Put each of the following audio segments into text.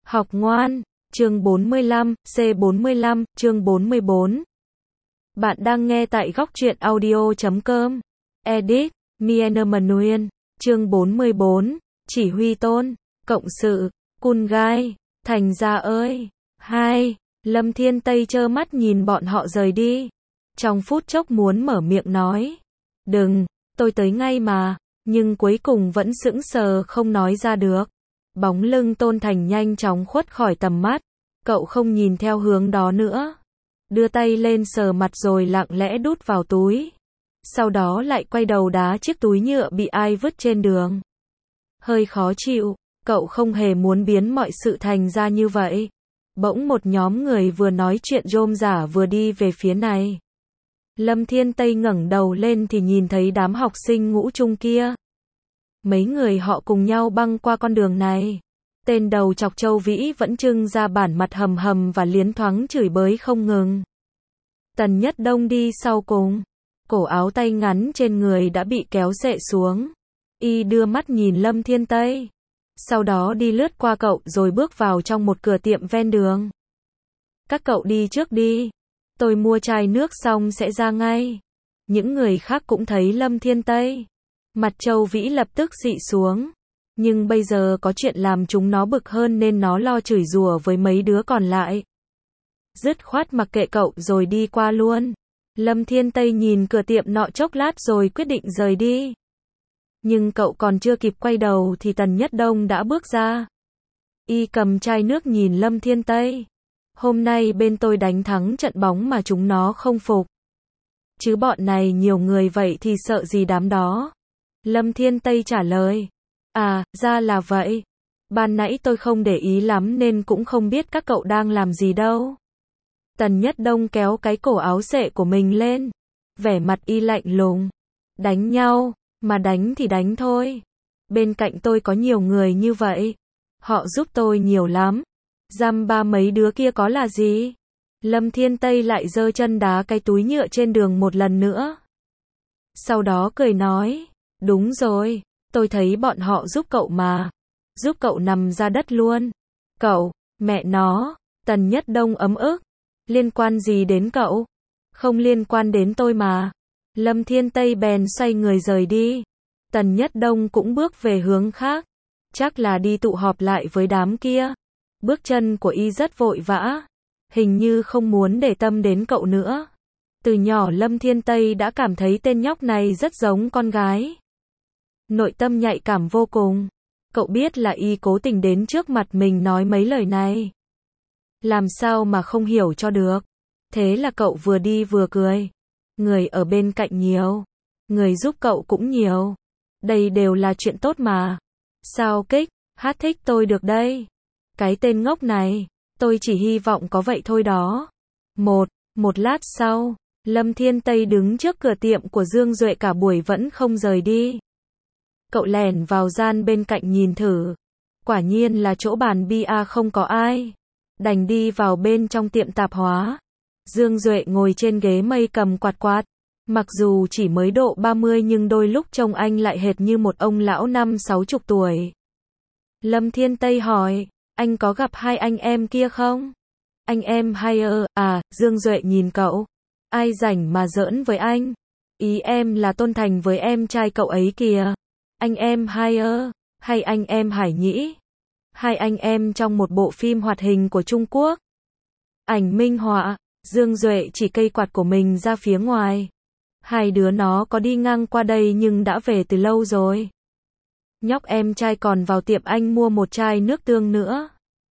Học ngoan, chương 45, C45, chương 44. Bạn đang nghe tại góc truyện audio.com. Edit, Miena Manuel, chương 44, chỉ huy tôn, cộng sự, cun gai, thành ra ơi. Hai, Lâm Thiên Tây trơ mắt nhìn bọn họ rời đi. Trong phút chốc muốn mở miệng nói. Đừng, tôi tới ngay mà, nhưng cuối cùng vẫn sững sờ không nói ra được. Bóng lưng Tôn Thành nhanh chóng khuất khỏi tầm mắt, cậu không nhìn theo hướng đó nữa. Đưa tay lên sờ mặt rồi lặng lẽ đút vào túi. Sau đó lại quay đầu đá chiếc túi nhựa bị ai vứt trên đường. Hơi khó chịu, cậu không hề muốn biến mọi sự thành ra như vậy. Bỗng một nhóm người vừa nói chuyện rôm rả vừa đi về phía này. Lâm Thiên Tây ngẩng đầu lên thì nhìn thấy đám học sinh ngũ trung kia. Mấy người họ cùng nhau băng qua con đường này. Tên đầu chọc Châu Vĩ vẫn trưng ra bản mặt hầm hầm và liến thoáng chửi bới không ngừng. Tần Nhất Đông đi sau cùng. Cổ áo tay ngắn trên người đã bị kéo xệ xuống. Y đưa mắt nhìn Lâm Thiên Tây. Sau đó đi lướt qua cậu rồi bước vào trong một cửa tiệm ven đường. Các cậu đi trước đi. Tôi mua chai nước xong sẽ ra ngay. Những người khác cũng thấy Lâm Thiên Tây. Mặt Châu Vĩ lập tức xị xuống. Nhưng bây giờ có chuyện làm chúng nó bực hơn nên nó lo chửi rủa với mấy đứa còn lại. Dứt khoát mặc kệ cậu rồi đi qua luôn. Lâm Thiên Tây nhìn cửa tiệm nọ chốc lát rồi quyết định rời đi. Nhưng cậu còn chưa kịp quay đầu thì Tần Nhất Đông đã bước ra. Y cầm chai nước nhìn Lâm Thiên Tây. Hôm nay bên tôi đánh thắng trận bóng mà chúng nó không phục. Chứ bọn này nhiều người vậy thì sợ gì đám đó. Lâm Thiên Tây trả lời. À, ra là vậy. Ban nãy tôi không để ý lắm nên cũng không biết các cậu đang làm gì đâu. Tần Nhất Đông kéo cái cổ áo xệ của mình lên. Vẻ mặt y lạnh lùng. Đánh nhau, mà đánh thì đánh thôi. Bên cạnh tôi có nhiều người như vậy. Họ giúp tôi nhiều lắm. Dăm ba mấy đứa kia có là gì? Lâm Thiên Tây lại giơ chân đá cái túi nhựa trên đường một lần nữa. Sau đó cười nói. Đúng rồi, tôi thấy bọn họ giúp cậu mà. Giúp cậu nằm ra đất luôn. Cậu, mẹ nó, Tần Nhất Đông ấm ức. Liên quan gì đến cậu? Không liên quan đến tôi mà. Lâm Thiên Tây bèn xoay người rời đi. Tần Nhất Đông cũng bước về hướng khác. Chắc là đi tụ họp lại với đám kia. Bước chân của y rất vội vã. Hình như không muốn để tâm đến cậu nữa. Từ nhỏ Lâm Thiên Tây đã cảm thấy tên nhóc này rất giống con gái. Nội tâm nhạy cảm vô cùng. Cậu biết là y cố tình đến trước mặt mình nói mấy lời này. Làm sao mà không hiểu cho được. Thế là cậu vừa đi vừa cười. Người ở bên cạnh nhiều. Người giúp cậu cũng nhiều. Đây đều là chuyện tốt mà. Sao Kích, hát thích tôi được đây. Cái tên ngốc này. Tôi chỉ hy vọng có vậy thôi đó. Một lát sau, Lâm Thiên Tây đứng trước cửa tiệm của Dương Duệ cả buổi vẫn không rời đi. Cậu lẻn vào gian bên cạnh nhìn thử. Quả nhiên là chỗ bàn bia không có ai. Đành đi vào bên trong tiệm tạp hóa. Dương Duệ ngồi trên ghế mây cầm quạt quạt. Mặc dù chỉ mới độ 30 nhưng đôi lúc trông anh lại hệt như một ông lão 50-60 tuổi. Lâm Thiên Tây hỏi, anh có gặp hai anh em kia không? Anh em hay à, Dương Duệ nhìn cậu. Ai rảnh mà giỡn với anh? Ý em là Tôn Thành với em trai cậu ấy kìa. Anh em hay anh em Hải Nhĩ? Hai anh em trong một bộ phim hoạt hình của Trung Quốc. Ảnh minh họa, Dương Duệ chỉ cây quạt của mình ra phía ngoài. Hai đứa nó có đi ngang qua đây nhưng đã về từ lâu rồi. Nhóc em trai còn vào tiệm anh mua một chai nước tương nữa.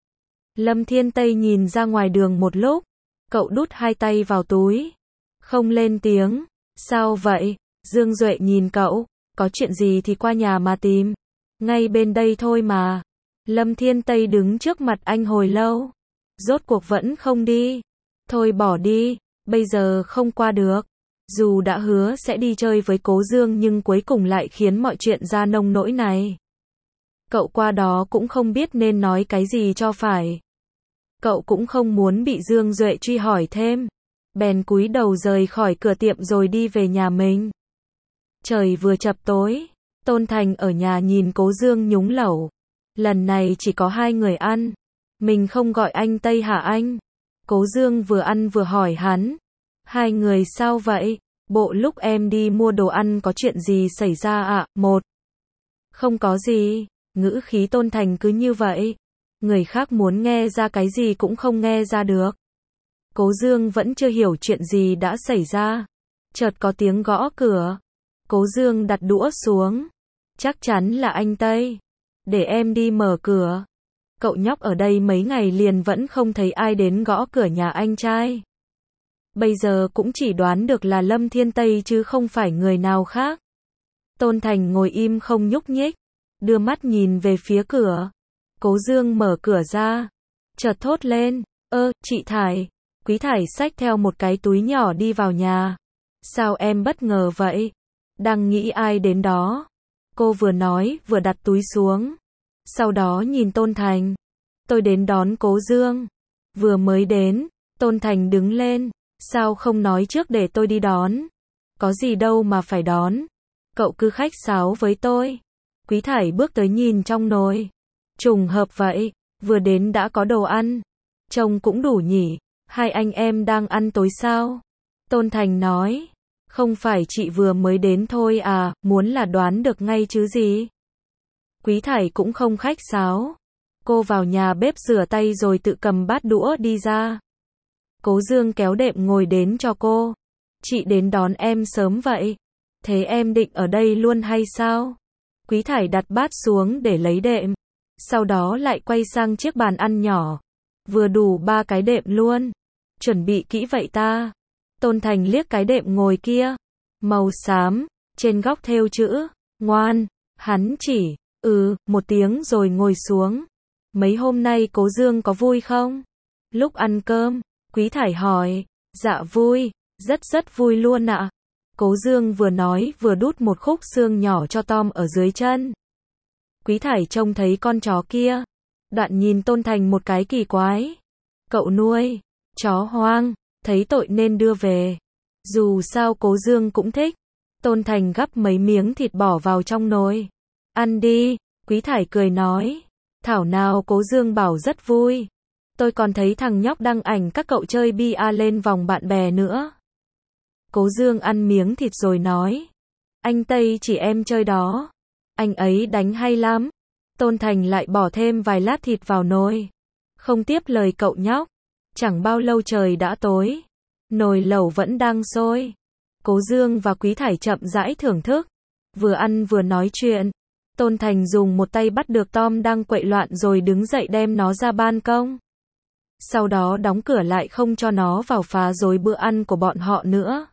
Lâm Thiên Tây nhìn ra ngoài đường một lúc. Cậu đút hai tay vào túi. Không lên tiếng. Sao vậy? Dương Duệ nhìn cậu. Có chuyện gì thì qua nhà mà tìm. Ngay bên đây thôi mà. Lâm Thiên Tây đứng trước mặt anh hồi lâu. Rốt cuộc vẫn không đi. Thôi bỏ đi. Bây giờ không qua được. Dù đã hứa sẽ đi chơi với Cố Dương nhưng cuối cùng lại khiến mọi chuyện ra nông nỗi này. Cậu qua đó cũng không biết nên nói cái gì cho phải. Cậu cũng không muốn bị Dương Duệ truy hỏi thêm. Bèn cúi đầu rời khỏi cửa tiệm rồi đi về nhà mình. Trời vừa chập tối. Tôn Thành ở nhà nhìn Cố Dương nhúng lẩu. Lần này chỉ có hai người ăn. Mình không gọi anh Tây hả anh? Cố Dương vừa ăn vừa hỏi hắn. Hai người sao vậy? Bộ lúc em đi mua đồ ăn có chuyện gì xảy ra ạ? Một. Không có gì. Ngữ khí Tôn Thành cứ như vậy. Người khác muốn nghe ra cái gì cũng không nghe ra được. Cố Dương vẫn chưa hiểu chuyện gì đã xảy ra. Chợt có tiếng gõ cửa. Cố Dương đặt đũa xuống. Chắc chắn là anh Tây. Để em đi mở cửa. Cậu nhóc ở đây mấy ngày liền vẫn không thấy ai đến gõ cửa nhà anh trai. Bây giờ cũng chỉ đoán được là Lâm Thiên Tây chứ không phải người nào khác. Tôn Thành ngồi im không nhúc nhích, đưa mắt nhìn về phía cửa. Cố Dương mở cửa ra, chợt thốt lên, chị Thải. Quý Thải xách theo một cái túi nhỏ đi vào nhà. Sao em bất ngờ vậy? Đang nghĩ ai đến đó? Cô vừa nói vừa đặt túi xuống. Sau đó nhìn Tôn Thành. Tôi đến đón Cố Dương. Vừa mới đến, Tôn Thành đứng lên. Sao không nói trước để tôi đi đón? Có gì đâu mà phải đón. Cậu cứ khách sáo với tôi. Quý Thải bước tới nhìn trong nồi. Trùng hợp vậy, vừa đến đã có đồ ăn. Trông cũng đủ nhỉ. Hai anh em đang ăn tối sao? Tôn Thành nói. Không phải chị vừa mới đến thôi à, muốn là đoán được ngay chứ gì. Quý Thải cũng không khách sáo. Cô vào nhà bếp rửa tay rồi tự cầm bát đũa đi ra. Cố Dương kéo đệm ngồi đến cho cô. Chị đến đón em sớm vậy. Thế em định ở đây luôn hay sao? Quý Thải đặt bát xuống để lấy đệm. Sau đó lại quay sang chiếc bàn ăn nhỏ. Vừa đủ 3 cái đệm luôn. Chuẩn bị kỹ vậy ta. Tôn Thành liếc cái đệm ngồi kia. Màu xám, trên góc thêu chữ, ngoan. Hắn chỉ, một tiếng rồi ngồi xuống. Mấy hôm nay Cố Dương có vui không? Lúc ăn cơm, Quý Thải hỏi. Dạ vui, rất vui luôn ạ. Cố Dương vừa nói vừa đút một khúc xương nhỏ cho Tom ở dưới chân. Quý Thải trông thấy con chó kia. Đoạn nhìn Tôn Thành một cái kỳ quái. Cậu nuôi chó hoang, thấy tội nên đưa về. Dù sao Cố Dương cũng thích. Tôn Thành gắp mấy miếng thịt bỏ vào trong nồi. Ăn đi, Quý Thải cười nói. Thảo nào Cố Dương bảo rất vui. Tôi còn thấy thằng nhóc đăng ảnh các cậu chơi bia lên vòng bạn bè nữa. Cố Dương ăn miếng thịt rồi nói. Anh Tây chỉ em chơi đó. Anh ấy đánh hay lắm. Tôn Thành lại bỏ thêm vài lát thịt vào nồi. Không tiếp lời cậu nhóc. Chẳng bao lâu trời đã tối. Nồi lẩu vẫn đang sôi. Cố Dương và Quý Thải chậm rãi thưởng thức. Vừa ăn vừa nói chuyện. Tôn Thành dùng một tay bắt được Tom đang quậy loạn rồi đứng dậy đem nó ra ban công. Sau đó đóng cửa lại không cho nó vào phá rối bữa ăn của bọn họ nữa.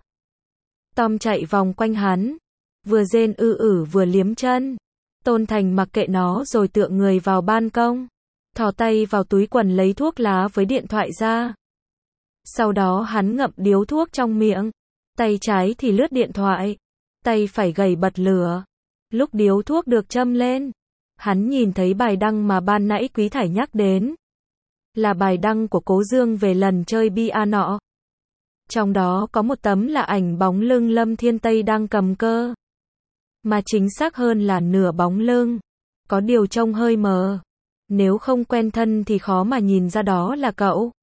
Tom chạy vòng quanh hắn. Vừa rên vừa liếm chân. Tôn Thành mặc kệ nó rồi tựa người vào ban công. Thò tay vào túi quần lấy thuốc lá với điện thoại ra. Sau đó hắn ngậm điếu thuốc trong miệng. Tay trái thì lướt điện thoại. Tay phải gầy bật lửa. Lúc điếu thuốc được châm lên, hắn nhìn thấy bài đăng mà ban nãy Quý Thải nhắc đến. Là bài đăng của Cố Dương về lần chơi bia nọ. Trong đó có một tấm là ảnh bóng lưng Lâm Thiên Tây đang cầm cơ. Mà chính xác hơn là nửa bóng lưng. Có điều trông hơi mờ. Nếu không quen thân thì khó mà nhìn ra đó là cậu.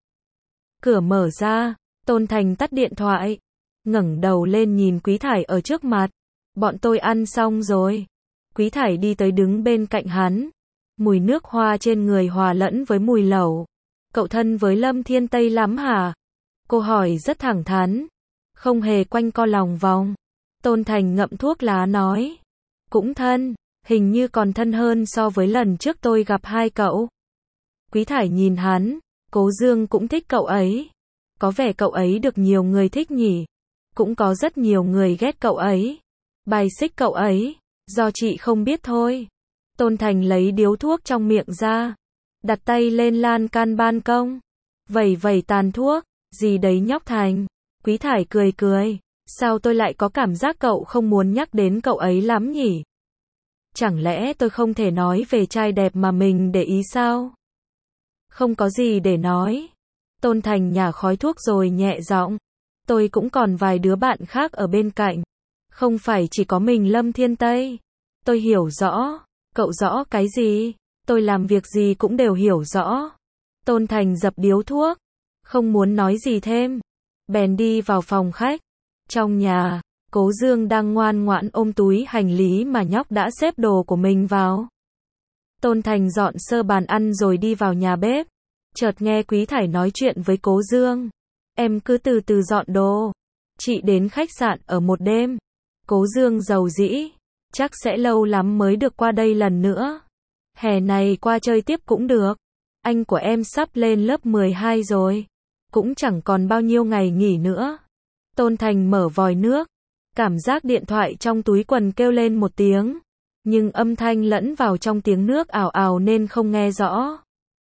Cửa mở ra, Tôn Thành tắt điện thoại. Ngẩng đầu lên nhìn Quý Thải ở trước mặt. Bọn tôi ăn xong rồi. Quý Thải đi tới đứng bên cạnh hắn. Mùi nước hoa trên người hòa lẫn với mùi lẩu. Cậu thân với Lâm Thiên Tây lắm hả? Cô hỏi rất thẳng thắn. Không hề quanh co lòng vòng. Tôn Thành ngậm thuốc lá nói. Cũng thân, hình như còn thân hơn so với lần trước tôi gặp hai cậu. Quý Thải nhìn hắn. Cố Dương cũng thích cậu ấy. Có vẻ cậu ấy được nhiều người thích nhỉ. Cũng có rất nhiều người ghét cậu ấy. Bài xích cậu ấy. Do chị không biết thôi. Tôn Thành lấy điếu thuốc trong miệng ra. Đặt tay lên lan can ban công. Vẩy tàn thuốc. Gì đấy nhóc Thành. Quý Thải cười. Sao tôi lại có cảm giác cậu không muốn nhắc đến cậu ấy lắm nhỉ? Chẳng lẽ tôi không thể nói về trai đẹp mà mình để ý sao? Không có gì để nói. Tôn Thành nhả khói thuốc rồi nhẹ giọng. Tôi cũng còn vài đứa bạn khác ở bên cạnh. Không phải chỉ có mình Lâm Thiên Tây. Tôi hiểu rõ. Cậu rõ cái gì? Tôi làm việc gì cũng đều hiểu rõ. Tôn Thành dập điếu thuốc, không muốn nói gì thêm, bèn đi vào phòng khách. Trong nhà, Cố Dương đang ngoan ngoãn ôm túi hành lý mà nhóc đã xếp đồ của mình vào. Tôn Thành dọn sơ bàn ăn rồi đi vào nhà bếp. Chợt nghe Quý Thải nói chuyện với Cố Dương. Em cứ từ từ dọn đồ. Chị đến khách sạn ở một đêm. Cố Dương giàu dĩ. Chắc sẽ lâu lắm mới được qua đây lần nữa. Hè này qua chơi tiếp cũng được. Anh của em sắp lên lớp 12 rồi. Cũng chẳng còn bao nhiêu ngày nghỉ nữa. Tôn Thành mở vòi nước. Cảm giác điện thoại trong túi quần kêu lên một tiếng. Nhưng âm thanh lẫn vào trong tiếng nước ào ào nên không nghe rõ.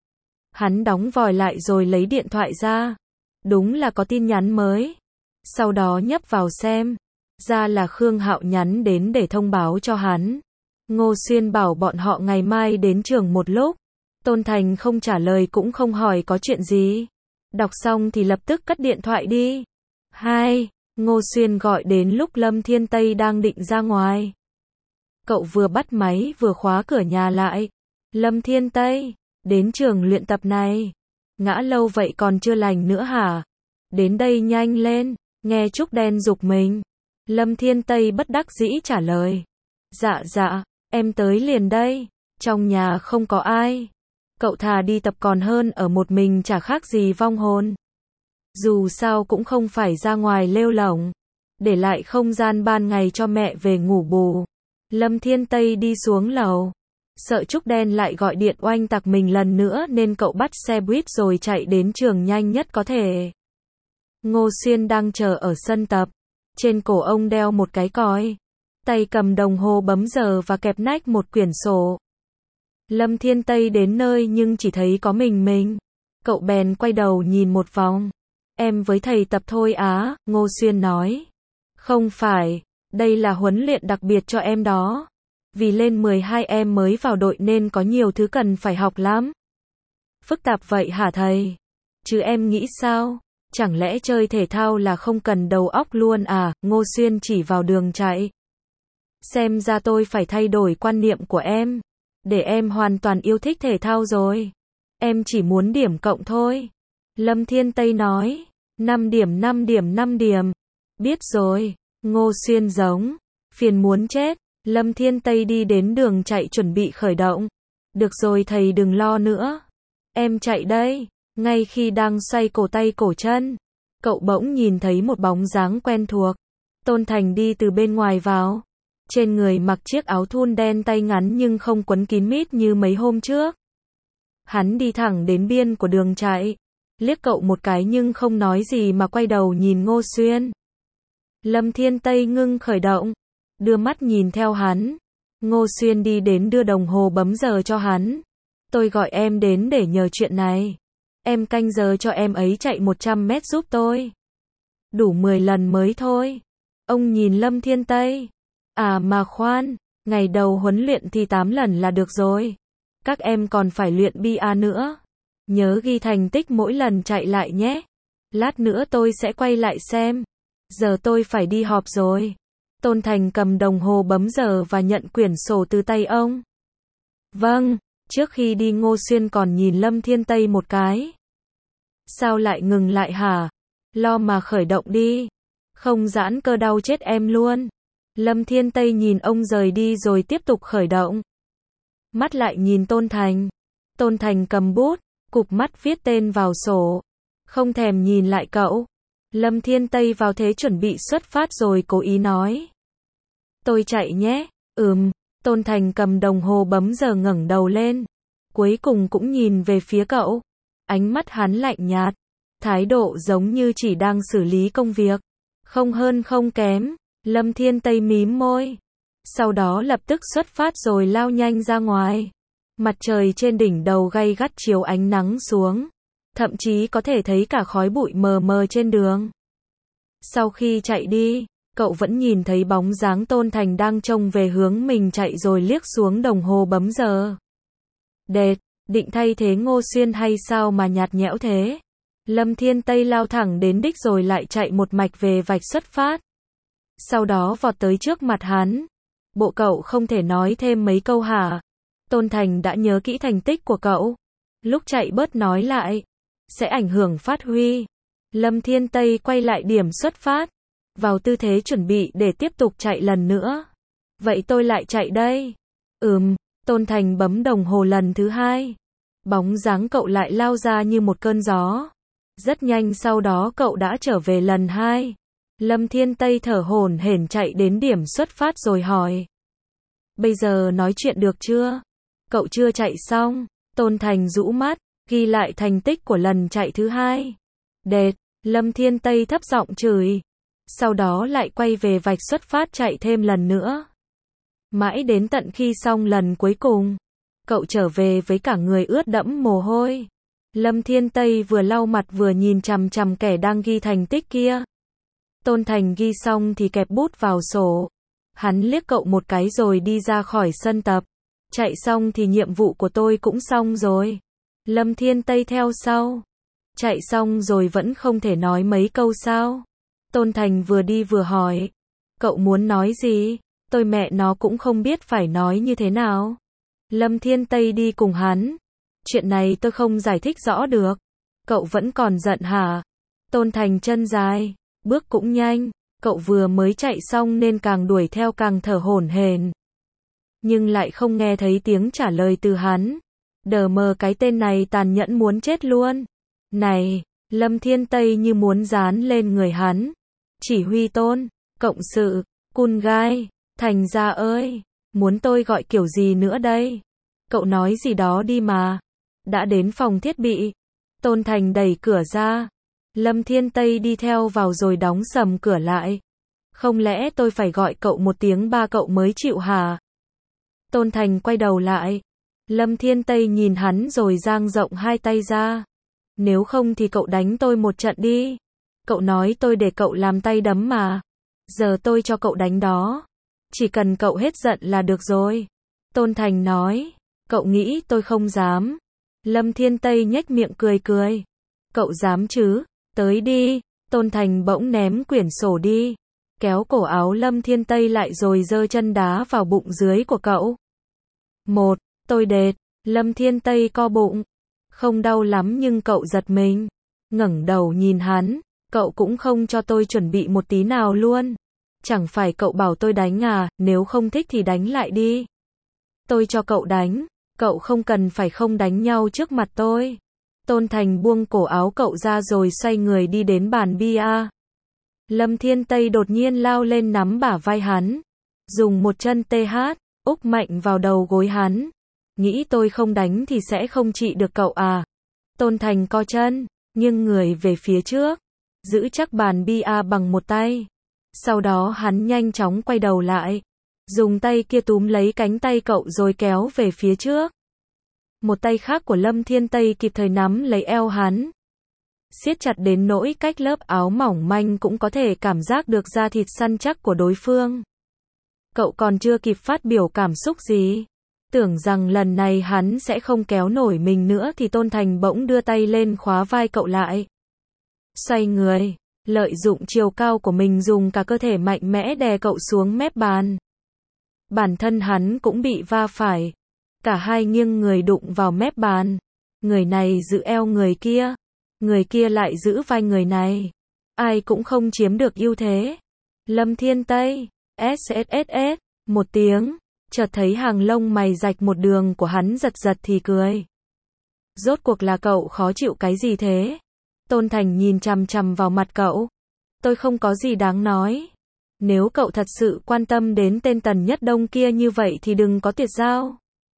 Hắn đóng vòi lại rồi lấy điện thoại ra. Đúng là có tin nhắn mới. Sau đó nhấp vào xem. Ra là Khương Hạo nhắn đến để thông báo cho hắn. Ngô Xuyên bảo bọn họ ngày mai đến trường một lúc. Tôn Thành không trả lời cũng không hỏi có chuyện gì. Đọc xong thì lập tức cất điện thoại đi. 2. Ngô Xuyên gọi đến lúc Lâm Thiên Tây đang định ra ngoài. Cậu vừa bắt máy vừa khóa cửa nhà lại. Lâm Thiên Tây, đến trường luyện tập này. Ngã lâu vậy còn chưa lành nữa hả? Đến đây nhanh lên, nghe Trúc Đen giục mình. Lâm Thiên Tây bất đắc dĩ trả lời. Dạ, em tới liền đây. Trong nhà không có ai. Cậu thà đi tập còn hơn ở một mình chả khác gì vong hồn. Dù sao cũng không phải ra ngoài lêu lổng. Để lại không gian ban ngày cho mẹ về ngủ bù. Lâm Thiên Tây đi xuống lầu. Sợ Trúc Đen lại gọi điện oanh tạc mình lần nữa nên cậu bắt xe buýt rồi chạy đến trường nhanh nhất có thể. Ngô Xuyên đang chờ ở sân tập. Trên cổ ông đeo một cái còi. Tay cầm đồng hồ bấm giờ và kẹp nách một quyển sổ. Lâm Thiên Tây đến nơi nhưng chỉ thấy có mình. Cậu bèn quay đầu nhìn một vòng. Em với thầy tập thôi á, Ngô Xuyên nói. Không phải, đây là huấn luyện đặc biệt cho em đó. Vì lên 12 em mới vào đội nên có nhiều thứ cần phải học lắm. Phức tạp vậy hả thầy? Chứ em nghĩ sao? Chẳng lẽ chơi thể thao là không cần đầu óc luôn à? Ngô Xuyên chỉ vào đường chạy. Xem ra tôi phải thay đổi quan niệm của em. Để em hoàn toàn yêu thích thể thao rồi. Em chỉ muốn điểm cộng thôi. Lâm Thiên Tây nói. 5 điểm. Biết rồi. Ngô Xuyên giống. Phiền muốn chết. Lâm Thiên Tây đi đến đường chạy chuẩn bị khởi động. Được rồi thầy đừng lo nữa. Em chạy đây. Ngay khi đang xoay cổ tay cổ chân. Cậu bỗng nhìn thấy một bóng dáng quen thuộc. Tôn Thành đi từ bên ngoài vào. Trên người mặc chiếc áo thun đen tay ngắn nhưng không quấn kín mít như mấy hôm trước. Hắn đi thẳng đến biên của đường chạy. Liếc cậu một cái nhưng không nói gì mà quay đầu nhìn Ngô Xuyên. Lâm Thiên Tây ngưng khởi động. Đưa mắt nhìn theo hắn. Ngô Xuyên đi đến đưa đồng hồ bấm giờ cho hắn. Tôi gọi em đến để nhờ chuyện này. Em canh giờ cho em ấy chạy 100 mét giúp tôi. Đủ 10 lần mới thôi. Ông nhìn Lâm Thiên Tây. À mà khoan, ngày đầu huấn luyện thì 8 lần là được rồi. Các em còn phải luyện bia nữa. Nhớ ghi thành tích mỗi lần chạy lại nhé. Lát nữa tôi sẽ quay lại xem. Giờ tôi phải đi họp rồi. Tôn Thành cầm đồng hồ bấm giờ và nhận quyển sổ từ tay ông. Vâng, trước khi đi Ngô Xuyên còn nhìn Lâm Thiên Tây một cái. Sao lại ngừng lại hả? Lo mà khởi động đi. Không giãn cơ đau chết em luôn. Lâm Thiên Tây nhìn ông rời đi rồi tiếp tục khởi động. Mắt lại nhìn Tôn Thành. Tôn Thành cầm bút, cụp mắt viết tên vào sổ. Không thèm nhìn lại cậu. Lâm Thiên Tây vào thế chuẩn bị xuất phát rồi cố ý nói. Tôi chạy nhé. Tôn Thành cầm đồng hồ bấm giờ ngẩng đầu lên. Cuối cùng cũng nhìn về phía cậu. Ánh mắt hắn lạnh nhạt. Thái độ giống như chỉ đang xử lý công việc. Không hơn không kém. Lâm Thiên Tây mím môi. Sau đó lập tức xuất phát rồi lao nhanh ra ngoài. Mặt trời trên đỉnh đầu gay gắt chiếu ánh nắng xuống. Thậm chí có thể thấy cả khói bụi mờ mờ trên đường. Sau khi chạy đi, cậu vẫn nhìn thấy bóng dáng Tôn Thành đang trông về hướng mình chạy rồi liếc xuống đồng hồ bấm giờ. Đệt, định thay thế Ngô Xuyên hay sao mà nhạt nhẽo thế? Lâm Thiên Tây lao thẳng đến đích rồi lại chạy một mạch về vạch xuất phát. Sau đó vọt tới trước mặt hắn. Bộ cậu không thể nói thêm mấy câu hả? Tôn Thành đã nhớ kỹ thành tích của cậu. Lúc chạy bớt nói lại. Sẽ ảnh hưởng phát huy. Lâm Thiên Tây quay lại điểm xuất phát. Vào tư thế chuẩn bị để tiếp tục chạy lần nữa. Vậy tôi lại chạy đây. Tôn Thành bấm đồng hồ lần thứ 2. Bóng dáng cậu lại lao ra như một cơn gió. Rất nhanh sau đó cậu đã trở về lần 2. Lâm Thiên Tây thở hổn hển chạy đến điểm xuất phát rồi hỏi. Bây giờ nói chuyện được chưa? Cậu chưa chạy xong. Tôn Thành rũ mắt, ghi lại thành tích của lần chạy thứ 2. Đệt, Lâm Thiên Tây thấp giọng chửi. Sau đó lại quay về vạch xuất phát chạy thêm lần nữa. Mãi đến tận khi xong lần cuối cùng, cậu trở về với cả người ướt đẫm mồ hôi. Lâm Thiên Tây vừa lau mặt vừa nhìn chằm chằm kẻ đang ghi thành tích kia. Tôn Thành ghi xong thì kẹp bút vào sổ. Hắn liếc cậu một cái rồi đi ra khỏi sân tập. Chạy xong thì nhiệm vụ của tôi cũng xong rồi. Lâm Thiên Tây theo sau. Chạy xong rồi vẫn không thể nói mấy câu sao? Tôn Thành vừa đi vừa hỏi. Cậu muốn nói gì? Tôi mẹ nó cũng không biết phải nói như thế nào. Lâm Thiên Tây đi cùng hắn. Chuyện này tôi không giải thích rõ được. Cậu vẫn còn giận hả? Tôn Thành chân dài, bước cũng nhanh. Cậu vừa mới chạy xong nên càng đuổi theo càng thở hổn hển. Nhưng lại không nghe thấy tiếng trả lời từ hắn. Đờ mờ cái tên này tàn nhẫn muốn chết luôn. Này, Lâm Thiên Tây như muốn dán lên người hắn. Chỉ huy Tôn, cộng sự, cun gai, Thành ra ơi, muốn tôi gọi kiểu gì nữa đây? Cậu nói gì đó đi mà. Đã đến phòng thiết bị. Tôn Thành đẩy cửa ra. Lâm Thiên Tây đi theo vào rồi đóng sầm cửa lại. Không lẽ tôi phải gọi cậu một tiếng ba cậu mới chịu hả? Tôn Thành quay đầu lại. Lâm Thiên Tây nhìn hắn rồi dang rộng hai tay ra. Nếu không thì cậu đánh tôi một trận đi. Cậu nói tôi để cậu làm tay đấm mà. Giờ tôi cho cậu đánh đó. Chỉ cần cậu hết giận là được rồi. Tôn Thành nói. Cậu nghĩ tôi không dám. Lâm Thiên Tây nhếch miệng cười cười. Cậu dám chứ? Tới đi. Tôn Thành bỗng ném quyển sổ đi. Kéo cổ áo Lâm Thiên Tây lại rồi giơ chân đá vào bụng dưới của cậu. Tôi đệt. Lâm Thiên Tây co bụng. Không đau lắm nhưng cậu giật mình. Ngẩng đầu nhìn hắn. Cậu cũng không cho tôi chuẩn bị một tí nào luôn. Chẳng phải cậu bảo tôi đánh à, nếu không thích thì đánh lại đi. Tôi cho cậu đánh. Cậu không cần phải không đánh nhau trước mặt tôi. Tôn Thành buông cổ áo cậu ra rồi xoay người đi đến bàn bia. Lâm Thiên Tây đột nhiên lao lên nắm bả vai hắn. Dùng một chân TH, úp mạnh vào đầu gối hắn. Nghĩ tôi không đánh thì sẽ không trị được cậu à? Tôn Thành co chân, nghiêng người về phía trước. Giữ chắc bàn bia bằng một tay. Sau đó hắn nhanh chóng quay đầu lại. Dùng tay kia túm lấy cánh tay cậu rồi kéo về phía trước. Một tay khác của Lâm Thiên Tây kịp thời nắm lấy eo hắn. Siết chặt đến nỗi cách lớp áo mỏng manh cũng có thể cảm giác được da thịt săn chắc của đối phương. Cậu còn chưa kịp phát biểu cảm xúc gì. Tưởng rằng lần này hắn sẽ không kéo nổi mình nữa thì Tôn Thành bỗng đưa tay lên khóa vai cậu lại. Xoay người, lợi dụng chiều cao của mình dùng cả cơ thể mạnh mẽ đè cậu xuống mép bàn. Bản thân hắn cũng bị va phải. Cả hai nghiêng người đụng vào mép bàn. Người này giữ eo người kia lại giữ vai người này. Ai cũng không chiếm được ưu thế. Lâm Thiên Tây, SSSS, một tiếng, chợt thấy hàng lông mày rạch một đường của hắn giật giật thì cười. Rốt cuộc là cậu khó chịu cái gì thế? Tôn Thành nhìn chằm chằm vào mặt cậu. Tôi không có gì đáng nói. Nếu cậu thật sự quan tâm đến tên Tần Nhất Đông kia như vậy thì đừng có tiệt giao.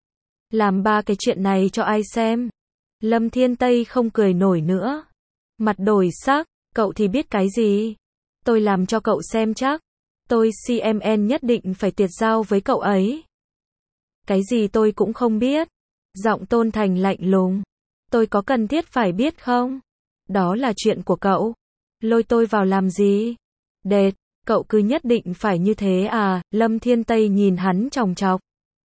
Làm ba cái chuyện này cho ai xem? Lâm Thiên Tây không cười nổi nữa. Mặt đổi sắc, cậu thì biết cái gì? Tôi làm cho cậu xem chắc. Tôi CMN nhất định phải tiệt giao với cậu ấy. Cái gì tôi cũng không biết. Giọng Tôn Thành lạnh lùng. Tôi có cần thiết phải biết không? Đó là chuyện của cậu. Lôi tôi vào làm gì? Đệt, cậu cứ nhất định phải như thế à? Lâm Thiên Tây nhìn hắn chòng chọc.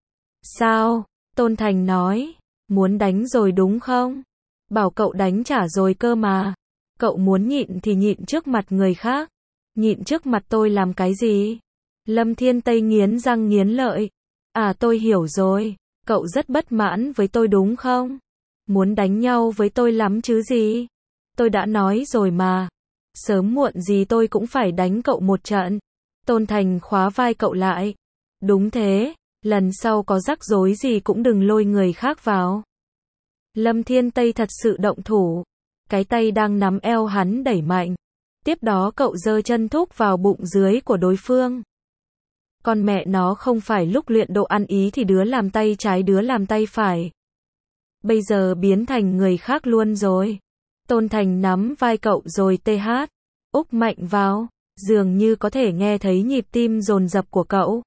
Sao? Tôn Thành nói. Muốn đánh rồi đúng không? Bảo cậu đánh trả rồi cơ mà. Cậu muốn nhịn thì nhịn trước mặt người khác. Nhịn trước mặt tôi làm cái gì? Lâm Thiên Tây nghiến răng nghiến lợi. À tôi hiểu rồi. Cậu rất bất mãn với tôi đúng không? Muốn đánh nhau với tôi lắm chứ gì? Tôi đã nói rồi mà. Sớm muộn gì tôi cũng phải đánh cậu một trận. Tôn Thành khóa vai cậu lại. Đúng thế, lần sau có rắc rối gì cũng đừng lôi người khác vào. Lâm Thiên Tây thật sự động thủ. Cái tay đang nắm eo hắn đẩy mạnh. Tiếp đó cậu giơ chân thúc vào bụng dưới của đối phương. Con mẹ nó, không phải lúc luyện độ ăn ý thì đứa làm tay trái đứa làm tay phải. Bây giờ biến thành người khác luôn rồi. Tôn Thành nắm vai cậu rồi úp mạnh vào, dường như có thể nghe thấy nhịp tim dồn dập của cậu.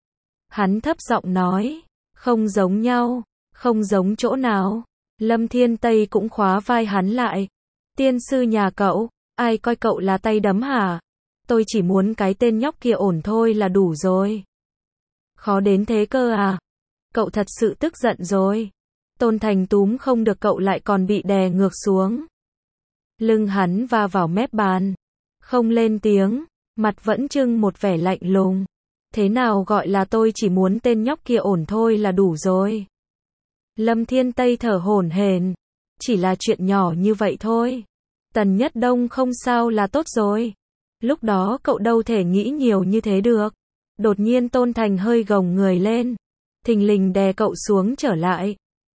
Hắn thấp giọng nói, không giống nhau, không giống chỗ nào. Lâm Thiên Tây cũng khóa vai hắn lại. Tiên sư nhà cậu, ai coi cậu là tay đấm hả? Tôi chỉ muốn cái tên nhóc kia ổn thôi là đủ rồi. Khó đến thế cơ à? Cậu thật sự tức giận rồi. Tôn Thành túm không được cậu lại còn bị đè ngược xuống. Lưng hắn va vào mép bàn. Không lên tiếng, mặt vẫn trưng một vẻ lạnh lùng. Thế nào gọi là tôi chỉ muốn tên nhóc kia ổn thôi là đủ rồi. Lâm Thiên Tây thở hổn hển. Chỉ là chuyện nhỏ như vậy thôi. Tần Nhất Đông không sao là tốt rồi. Lúc đó cậu đâu thể nghĩ nhiều như thế được. Đột nhiên Tôn Thành hơi gồng người lên. Thình lình đè cậu xuống trở lại.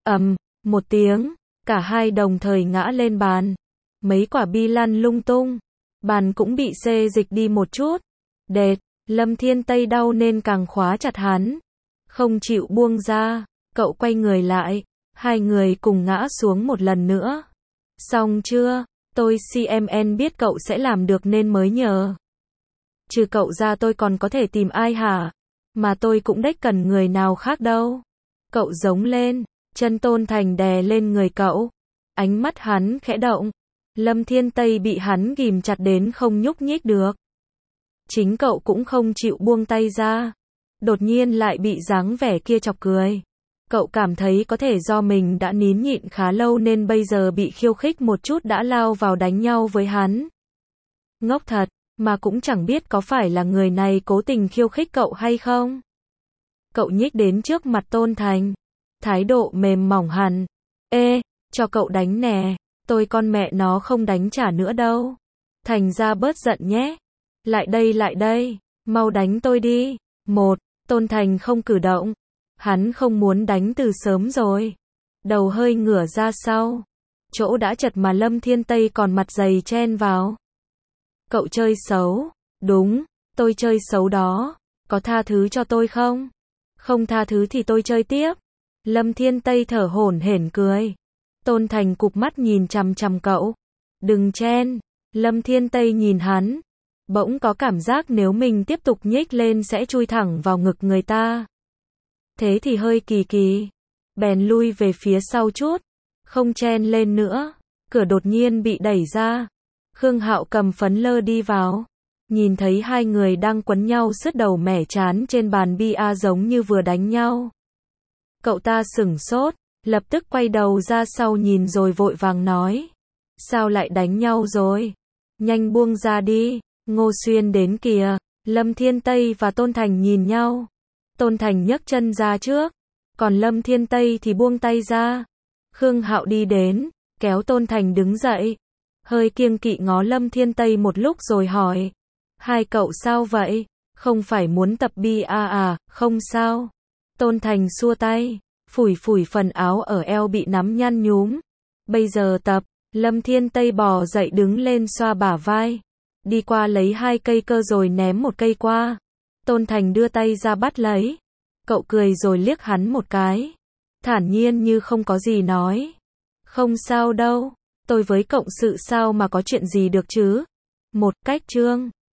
Một tiếng, cả hai đồng thời ngã lên bàn. Mấy quả bi lăn lung tung. Bàn cũng bị xê dịch đi một chút. Đệt, Lâm Thiên Tây đau nên càng khóa chặt hắn. Không chịu buông ra, cậu quay người lại. Hai người cùng ngã xuống một lần nữa. Xong chưa? Tôi CMN biết cậu sẽ làm được nên mới nhờ. Trừ cậu ra tôi còn có thể tìm ai hả? Mà tôi cũng đếch cần người nào khác đâu. Cậu giống lên, chân Tôn Thành đè lên người cậu. Ánh mắt hắn khẽ động. Lâm Thiên Tây bị hắn ghìm chặt đến không nhúc nhích được. Chính cậu cũng không chịu buông tay ra. Đột nhiên lại bị dáng vẻ kia chọc cười. Cậu cảm thấy có thể do mình đã nín nhịn khá lâu nên bây giờ bị khiêu khích một chút đã lao vào đánh nhau với hắn. Ngốc thật, mà cũng chẳng biết có phải là người này cố tình khiêu khích cậu hay không. Cậu nhích đến trước mặt Tôn Thành. Thái độ mềm mỏng hẳn. Ê, cho cậu đánh nè. Tôi con mẹ nó không đánh trả nữa đâu. Thành ra bớt giận nhé. Lại đây, mau đánh tôi đi. Tôn Thành không cử động. Hắn không muốn đánh từ sớm rồi. Đầu hơi ngửa ra sau. Chỗ đã chật mà Lâm Thiên Tây còn mặt dày chen vào. Cậu chơi xấu. Đúng, tôi chơi xấu đó. Có tha thứ cho tôi không? Không tha thứ thì tôi chơi tiếp. Lâm Thiên Tây thở hổn hển cười. Tôn Thành cụp mắt nhìn chằm chằm cậu. Đừng chen. Lâm Thiên Tây nhìn hắn. Bỗng có cảm giác nếu mình tiếp tục nhích lên sẽ chui thẳng vào ngực người ta. Thế thì hơi kỳ. Bèn lui về phía sau chút. Không chen lên nữa. Cửa đột nhiên bị đẩy ra. Khương Hạo cầm phấn lơ đi vào. Nhìn thấy hai người đang quấn nhau sứt đầu mẻ chán trên bàn bia giống như vừa đánh nhau. Cậu ta sửng sốt. Lập tức quay đầu ra sau nhìn rồi vội vàng nói. Sao lại đánh nhau rồi? Nhanh buông ra đi. Ngô Xuyên đến kìa. Lâm Thiên Tây và Tôn Thành nhìn nhau. Tôn Thành nhấc chân ra trước. Còn Lâm Thiên Tây thì buông tay ra. Khương Hạo đi đến. Kéo Tôn Thành đứng dậy. Hơi kiêng kỵ ngó Lâm Thiên Tây một lúc rồi hỏi. Hai cậu sao vậy? Không phải muốn tập bia à? Không sao. Tôn Thành xua tay. Phủi phần áo ở eo bị nắm nhăn nhúm. Bây giờ tập. Lâm Thiên Tây bò dậy đứng lên xoa bả vai. Đi qua lấy 2 cây cơ rồi ném 1 cây qua. Tôn Thành đưa tay ra bắt lấy. Cậu cười rồi liếc hắn một cái. Thản nhiên như không có gì nói. Không sao đâu. Tôi với cộng sự sao mà có chuyện gì được chứ? Một cách chương.